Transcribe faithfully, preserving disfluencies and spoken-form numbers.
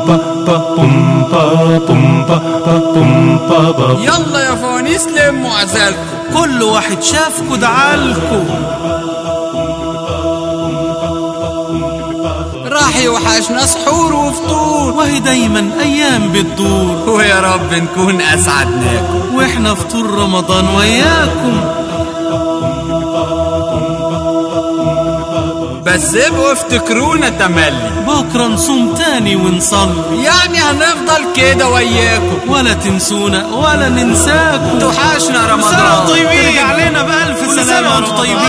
يلا يا فوانيس لموا عزالكم، كل واحد شافكوا دعالكوا، راح يوحشنا سحور وفطور، وهي دايما ايام بتدور، ويا رب نكون اسعدناكم واحنا فطور رمضان وياكم. بس ابقوا افتكرونا تملي، بكره نصوم تاني ونصلي، يعني هنفضل كده وياكم، ولا تنسونا ولا ننساكم. توحشنا رمضان، طيبين، ترجع لنا بألف سلامة وانتم طيبين.